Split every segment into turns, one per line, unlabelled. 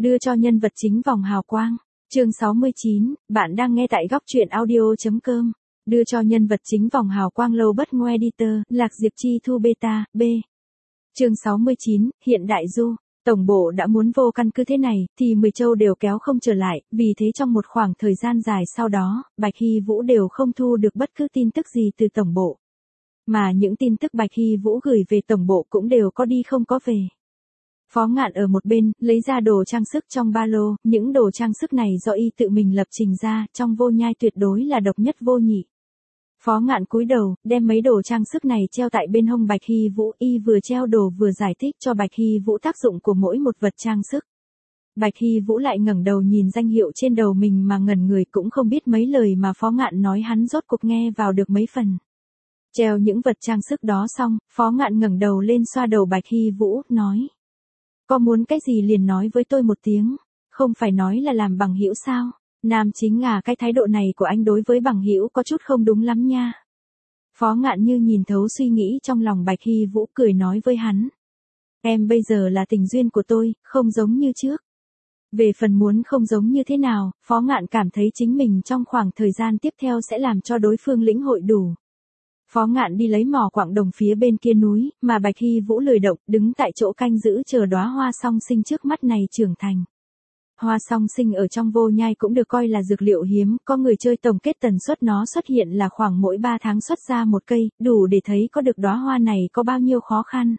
Đưa cho nhân vật chính vòng hào quang. Chương 69, bạn đang nghe tại góc truyện audio.com. Đưa cho nhân vật chính vòng hào quang lâu bất ngoe editor, Lạc Diệp Chi Thu Beta, B. Chương 69, hiện đại du. Tổng bộ đã muốn vô căn cứ thế này, thì 10 châu đều kéo không trở lại, vì thế trong một khoảng thời gian dài sau đó, Bạch Hy Vũ đều không thu được bất cứ tin tức gì từ tổng bộ. Mà những tin tức Bạch Hy Vũ gửi về tổng bộ cũng đều có đi không có về. Phó Ngạn ở một bên, lấy ra đồ trang sức trong ba lô, những đồ trang sức này do y tự mình lập trình ra, trong Vô Nhai tuyệt đối là độc nhất vô nhị. Phó Ngạn cúi đầu, đem mấy đồ trang sức này treo tại bên hông Bạch Hy Vũ, y vừa treo đồ vừa giải thích cho Bạch Hy Vũ tác dụng của mỗi một vật trang sức. Bạch Hy Vũ lại ngẩng đầu nhìn danh hiệu trên đầu mình mà ngẩn người, cũng không biết mấy lời mà Phó Ngạn nói hắn rốt cuộc nghe vào được mấy phần. Treo những vật trang sức đó xong, Phó Ngạn ngẩng đầu lên xoa đầu Bạch Hy Vũ, nói. Có muốn cái gì liền nói với tôi một tiếng, không phải nói là làm bằng hữu sao? Nam Chính cái thái độ này của anh đối với bằng hữu có chút không đúng lắm nha. Phó Ngạn như nhìn thấu suy nghĩ trong lòng Bạch Hy Vũ, cười nói với hắn. Em bây giờ là tình duyên của tôi, không giống như trước. Về phần muốn không giống như thế nào, Phó Ngạn cảm thấy chính mình trong khoảng thời gian tiếp theo sẽ làm cho đối phương lĩnh hội đủ. Phó Ngạn đi lấy mỏ quặng đồng phía bên kia núi, mà Bạch Hy Vũ lười động, đứng tại chỗ canh giữ chờ đóa hoa song sinh trước mắt này trưởng thành. Hoa song sinh ở trong Vô Nhai cũng được coi là dược liệu hiếm, có người chơi tổng kết tần suất nó xuất hiện là khoảng mỗi 3 tháng xuất ra một cây, đủ để thấy có được đóa hoa này có bao nhiêu khó khăn.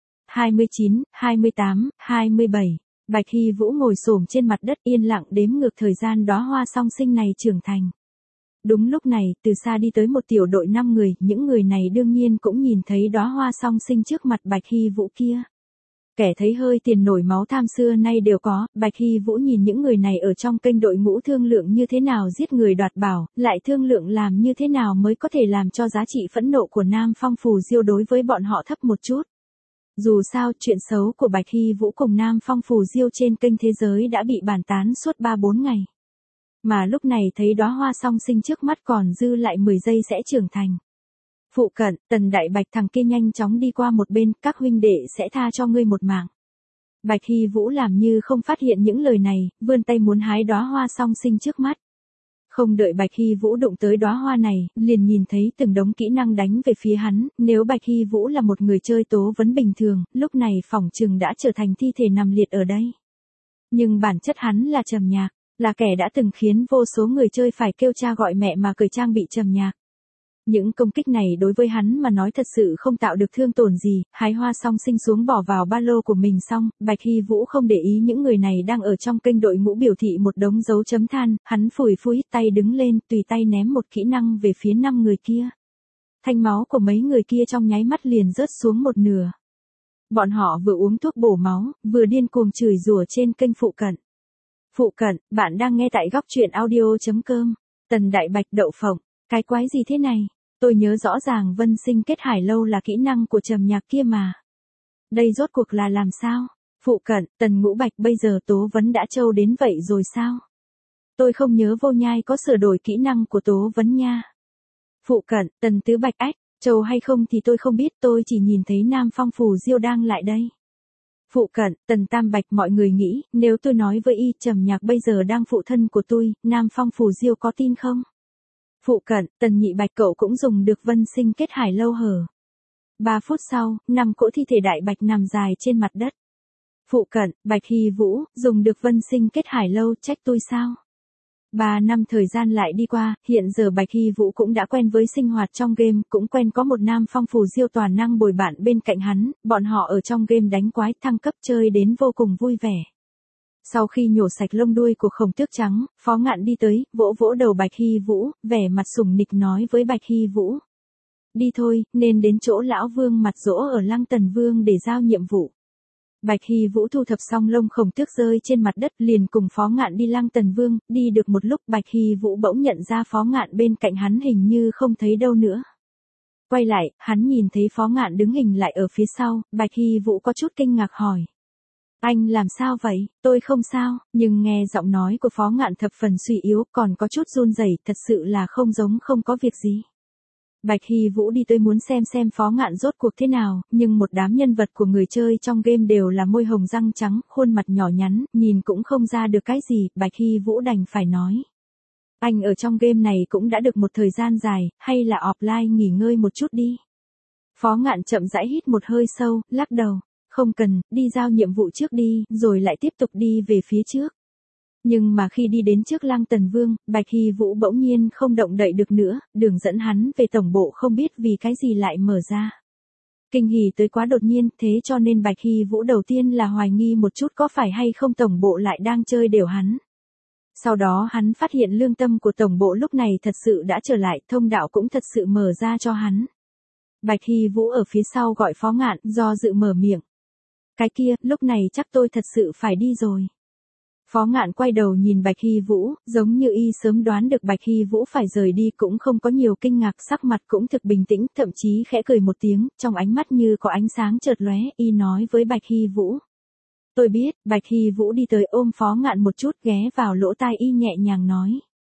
29, 28, 27. Bạch Hy Vũ ngồi xổm trên mặt đất yên lặng đếm ngược thời gian đóa hoa song sinh này trưởng thành. Đúng lúc này, từ xa đi tới một tiểu đội 5 người, những người này đương nhiên cũng nhìn thấy đóa hoa song sinh trước mặt Bạch Hy Vũ kia. Kẻ thấy hơi tiền nổi máu tham xưa nay đều có, Bạch Hy Vũ nhìn những người này ở trong kênh đội ngũ thương lượng như thế nào giết người đoạt bảo, lại thương lượng làm như thế nào mới có thể làm cho giá trị phẫn nộ của Nam Phong Phù Diêu đối với bọn họ thấp một chút. Dù sao, chuyện xấu của Bạch Hy Vũ cùng Nam Phong Phù Diêu trên kênh thế giới đã bị bàn tán suốt 3-4 ngày. Mà lúc này thấy đóa hoa song sinh trước mắt còn dư lại 10 giây sẽ trưởng thành. Phụ cận, Tần Đại Bạch thằng kia nhanh chóng đi qua một bên, các huynh đệ sẽ tha cho ngươi một mạng. Bạch Hy Vũ làm như không phát hiện những lời này, vươn tay muốn hái đóa hoa song sinh trước mắt. Không đợi Bạch Hy Vũ đụng tới đóa hoa này, liền nhìn thấy từng đống kỹ năng đánh về phía hắn, nếu Bạch Hy Vũ là một người chơi tố vấn bình thường, lúc này phỏng chừng đã trở thành thi thể nằm liệt ở đây. Nhưng bản chất hắn là Trầm Nhạc, là kẻ đã từng khiến vô số người chơi phải kêu cha gọi mẹ mà cởi trang bị Trầm Nhạc. Những công kích này đối với hắn mà nói thật sự không tạo được thương tổn gì, hái hoa song sinh xuống bỏ vào ba lô của mình xong, Bạch Hy Vũ không để ý những người này đang ở trong kênh đội ngũ biểu thị một đống dấu chấm than, hắn phủi phủi tay đứng lên, tùy tay ném một kỹ năng về phía 5 người kia. Thanh máu của mấy người kia trong nháy mắt liền rớt xuống một nửa. Bọn họ vừa uống thuốc bổ máu, vừa điên cuồng chửi rủa trên kênh phụ cận. Phụ cận, bạn đang nghe tại góc truyện audio.com. Tần Đại Bạch đậu phộng, cái quái gì thế này? Tôi nhớ rõ ràng Vân Sinh Kết Hải Lâu là kỹ năng của Trầm Nhạc kia mà. Đây rốt cuộc là làm sao? Phụ cận, Tần Ngũ Bạch bây giờ tố vấn đã trâu đến vậy rồi sao? Tôi không nhớ Vô Nhai có sửa đổi kỹ năng của tố vấn nha. Phụ cận, Tần Tứ Bạch ách, trâu hay không thì tôi không biết, tôi chỉ nhìn thấy Nam Phong Phù Diêu đang lại đây. Phụ cận, Tần Tam Bạch, mọi người nghĩ, nếu tôi nói với y Trầm Nhạc bây giờ đang phụ thân của tôi, Nam Phong Phù Diêu có tin không? Phụ cận, Tần Nhị Bạch, cậu cũng dùng được Vân Sinh Kết Hải Lâu hở? 3 phút sau, 5 cỗ thi thể Đại Bạch nằm dài trên mặt đất. Phụ cận, Bạch Hy Vũ, dùng được Vân Sinh Kết Hải Lâu, trách tôi sao? 3 năm thời gian lại đi qua, hiện giờ Bạch Hy Vũ cũng đã quen với sinh hoạt trong game, cũng quen có một Nam Phong Phù Diêu toàn năng bồi bạn bên cạnh hắn, bọn họ ở trong game đánh quái thăng cấp chơi đến vô cùng vui vẻ. Sau khi nhổ sạch lông đuôi của Khổng Tước Trắng, Phó Ngạn đi tới, vỗ vỗ đầu Bạch Hy Vũ, vẻ mặt sủng nịch nói với Bạch Hy Vũ. Đi thôi, nên đến chỗ lão Vương Mặt Dỗ ở Lăng Tần Vương để giao nhiệm vụ. Bạch Hy Vũ thu thập xong lông Khổng Tước rơi trên mặt đất liền cùng Phó Ngạn đi Lăng Tần Vương, đi được một lúc Bạch Hy Vũ bỗng nhận ra Phó Ngạn bên cạnh hắn hình như không thấy đâu nữa. Quay lại, hắn nhìn thấy Phó Ngạn đứng hình lại ở phía sau, Bạch Hy Vũ có chút kinh ngạc hỏi. Anh làm sao vậy? Tôi không sao, nhưng nghe giọng nói của Phó Ngạn thập phần suy yếu, còn có chút run rẩy, thật sự là không giống không có việc gì. Bạch Hy Vũ đi tới muốn xem Phó Ngạn rốt cuộc thế nào, nhưng một đám nhân vật của người chơi trong game đều là môi hồng răng trắng, khuôn mặt nhỏ nhắn, nhìn cũng không ra được cái gì, Bạch Hy Vũ đành phải nói. Anh ở trong game này cũng đã được một thời gian dài, hay là offline nghỉ ngơi một chút đi. Phó Ngạn chậm rãi hít một hơi sâu, lắc đầu. Không cần, đi giao nhiệm vụ trước đi, rồi lại tiếp tục đi về phía trước. Nhưng mà khi đi đến trước Lăng Tần Vương, Bạch Hy Vũ bỗng nhiên không động đậy được nữa, đường dẫn hắn về tổng bộ không biết vì cái gì lại mở ra. Kinh hỉ tới quá đột nhiên, thế cho nên Bạch Hy Vũ đầu tiên là hoài nghi một chút có phải hay không tổng bộ lại đang chơi đều hắn. Sau đó hắn phát hiện lương tâm của tổng bộ lúc này thật sự đã trở lại, thông đạo cũng thật sự mở ra cho hắn. Bạch Hy Vũ ở phía sau gọi Phó Ngạn, do dự mở miệng. Cái kia, lúc này chắc tôi thật sự phải đi rồi. Phó Ngạn quay đầu nhìn Bạch Hy Vũ, giống như y sớm đoán được Bạch Hy Vũ phải rời đi cũng không có nhiều kinh ngạc, sắc mặt cũng thực bình tĩnh, thậm chí khẽ cười một tiếng, trong ánh mắt như có ánh sáng chợt lóe, y nói với Bạch Hy Vũ. Tôi biết, Bạch Hy Vũ đi tới ôm Phó Ngạn một chút, ghé vào lỗ tai y nhẹ nhàng nói.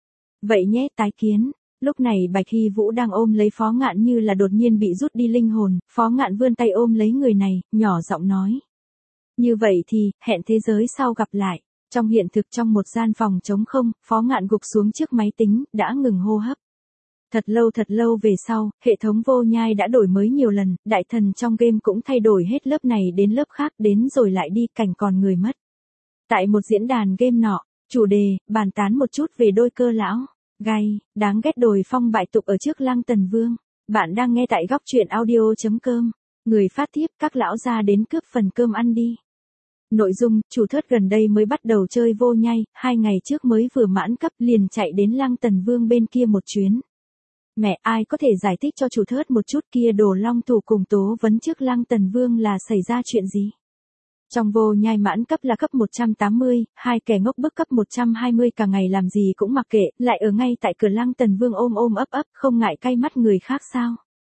Vậy nhé, tái kiến. Lúc này Bạch Hy Vũ đang ôm lấy Phó Ngạn như là đột nhiên bị rút đi linh hồn, Phó Ngạn vươn tay ôm lấy người này, nhỏ giọng nói. Như vậy thì, hẹn thế giới sau gặp lại. Trong hiện thực trong một gian phòng trống không, Phó Ngạn gục xuống trước máy tính, đã ngừng hô hấp. Thật lâu về sau, hệ thống vô nhai đã đổi mới nhiều lần, đại thần trong game cũng thay đổi hết lớp này đến lớp khác, đến rồi lại đi, cảnh còn người mất. Tại một diễn đàn game nọ, chủ đề, bàn tán một chút về đôi cơ lão. Gay, đáng ghét đồi phong bại tục ở trước Lăng Tần Vương. Bạn đang nghe tại góc truyện audio.com. Người phát tiếp, các lão ra đến cướp phần cơm ăn đi. Nội dung, chủ thớt gần đây mới bắt đầu chơi vô nhai, 2 ngày trước mới vừa mãn cấp liền chạy đến Lăng Tần Vương bên kia một chuyến. Mẹ, ai có thể giải thích cho chủ thớt một chút kia đồ long thủ cùng tố vấn trước Lăng Tần Vương là xảy ra chuyện gì? Trong vô nhai mãn cấp là cấp 180, hai kẻ ngốc bức cấp 120 cả ngày làm gì cũng mặc kệ, lại ở ngay tại cửa Lăng Tần Vương ôm ấp, không ngại cay mắt người khác sao?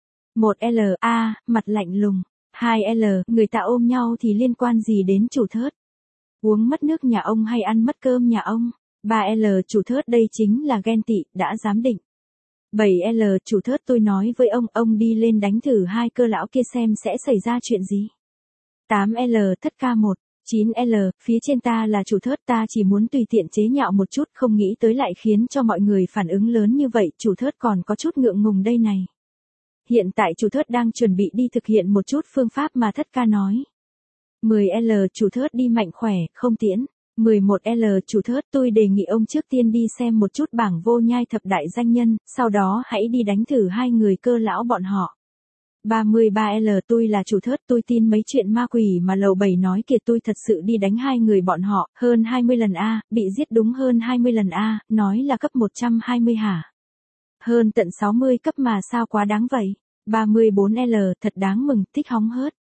1L, mặt lạnh lùng. 2L, người ta ôm nhau thì liên quan gì đến chủ thớt? Uống mất nước nhà ông hay ăn mất cơm nhà ông? 3L, chủ thớt đây chính là ghen tị, đã giám định. 7L, chủ thớt tôi nói với ông đi lên đánh thử hai cơ lão kia xem sẽ xảy ra chuyện gì. 8L, thất ca 1. 9L, phía trên ta là chủ thớt, ta chỉ muốn tùy tiện chế nhạo một chút, không nghĩ tới lại khiến cho mọi người phản ứng lớn như vậy, chủ thớt còn có chút ngượng ngùng đây này. Hiện tại chủ thớt đang chuẩn bị đi thực hiện một chút phương pháp mà thất ca nói. 10L, chủ thớt đi mạnh khỏe, không tiễn. 11L, chủ thớt tôi đề nghị ông trước tiên đi xem một chút bảng vô nhai thập đại danh nhân, sau đó hãy đi đánh thử hai người cơ lão bọn họ. 33L, tôi là chủ thớt, tôi tin mấy chuyện ma quỷ mà lầu 7 nói kìa, tôi thật sự đi đánh hai người bọn họ, hơn 20 lần a, bị giết đúng hơn 20 lần a, nói là cấp 120 hả? Hơn tận 60 cấp mà sao quá đáng vậy? 34L, thật đáng mừng, thích hóng hớt.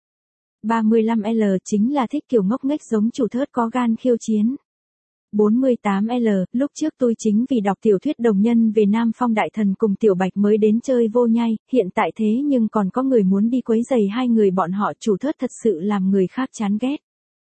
35L, chính là thích kiểu ngốc nghếch giống chủ thớt có gan khiêu chiến. 48L, lúc trước tôi chính vì đọc tiểu thuyết đồng nhân về Nam Phong Đại Thần cùng Tiểu Bạch mới đến chơi vô nhai, hiện tại thế nhưng còn có người muốn đi quấy rầy hai người bọn họ, chủ thớt thật sự làm người khác chán ghét.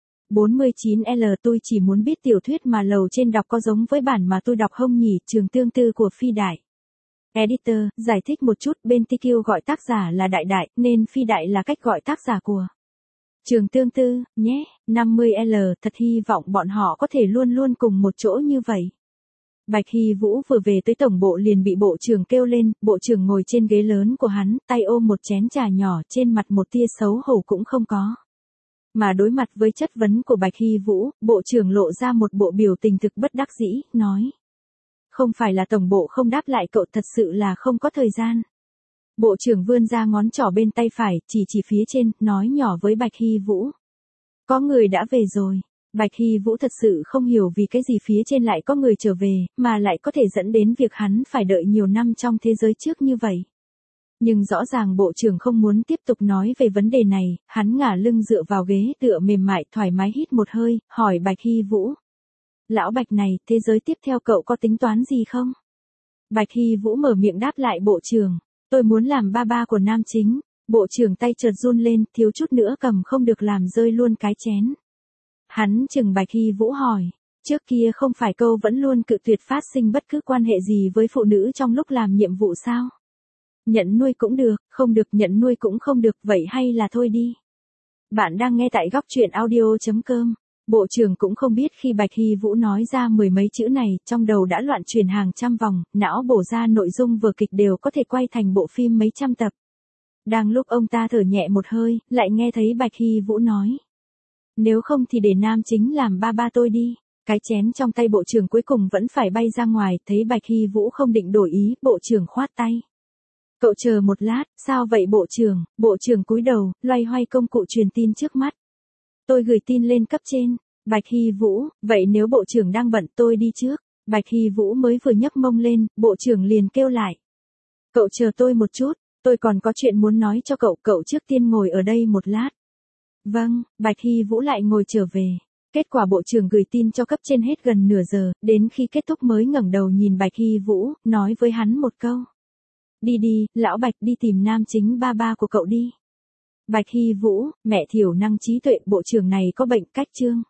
49L, tôi chỉ muốn biết tiểu thuyết mà lầu trên đọc có giống với bản mà tôi đọc không nhỉ, Trường Tương Tư của Phi Đại. Editor, giải thích một chút, bên TQ gọi tác giả là Đại Đại, nên Phi Đại là cách gọi tác giả của Trường Tương Tư, nhé. 50L, thật hy vọng bọn họ có thể luôn luôn cùng một chỗ như vậy. Bạch Hy Vũ vừa về tới tổng bộ liền bị bộ trưởng kêu lên, bộ trưởng ngồi trên ghế lớn của hắn, tay ôm một chén trà nhỏ, trên mặt một tia xấu hổ cũng không có. Mà đối mặt với chất vấn của Bạch Hy Vũ, bộ trưởng lộ ra một bộ biểu tình thực bất đắc dĩ, nói. Không phải là tổng bộ không đáp lại cậu, thật sự là không có thời gian. Bộ trưởng vươn ra ngón trỏ bên tay phải, chỉ phía trên, nói nhỏ với Bạch Hy Vũ. Có người đã về rồi. Bạch Hy Vũ thật sự không hiểu vì cái gì phía trên lại có người trở về, mà lại có thể dẫn đến việc hắn phải đợi nhiều năm trong thế giới trước như vậy. Nhưng rõ ràng bộ trưởng không muốn tiếp tục nói về vấn đề này, hắn ngả lưng dựa vào ghế tựa mềm mại thoải mái hít một hơi, hỏi Bạch Hy Vũ. Lão Bạch này, thế giới tiếp theo cậu có tính toán gì không? Bạch Hy Vũ mở miệng đáp lại bộ trưởng. Tôi muốn làm ba của nam chính. Bộ trưởng tay chợt run lên, thiếu chút nữa cầm không được làm rơi luôn cái chén. Hắn chừng Bạch Hy Vũ hỏi. Trước kia không phải câu vẫn luôn cự tuyệt phát sinh bất cứ quan hệ gì với phụ nữ trong lúc làm nhiệm vụ sao? Nhận nuôi cũng được, không được nhận nuôi cũng không được, vậy hay là thôi đi. Bạn đang nghe tại góc truyện audio.com. Bộ trưởng cũng không biết khi Bạch Hy Vũ nói ra mười mấy chữ này, trong đầu đã loạn chuyển hàng trăm vòng, não bổ ra nội dung vở kịch đều có thể quay thành bộ phim mấy trăm tập. Đang lúc ông ta thở nhẹ một hơi, lại nghe thấy Bạch Hy Vũ nói. Nếu không thì để nam chính làm ba ba tôi đi. Cái chén trong tay bộ trưởng cuối cùng vẫn phải bay ra ngoài, thấy Bạch Hy Vũ không định đổi ý, bộ trưởng khoát tay. Cậu chờ một lát, sao vậy bộ trưởng cúi đầu, loay hoay công cụ truyền tin trước mắt. Tôi gửi tin lên cấp trên. Bạch Hy Vũ, vậy nếu bộ trưởng đang bận tôi đi trước. Bạch Hy Vũ mới vừa nhấc mông lên, bộ trưởng liền kêu lại. Cậu chờ tôi một chút, tôi còn có chuyện muốn nói cho cậu trước tiên ngồi ở đây một lát. Vâng, Bạch Hy Vũ lại ngồi trở về. Kết quả bộ trưởng gửi tin cho cấp trên hết gần nửa giờ, đến khi kết thúc mới ngẩng đầu nhìn Bạch Hy Vũ, nói với hắn một câu. Đi đi, lão Bạch đi tìm nam chính ba ba của cậu đi. Bạch Hy Vũ, mẹ thiểu năng trí tuệ, bộ trưởng này có bệnh cách chương.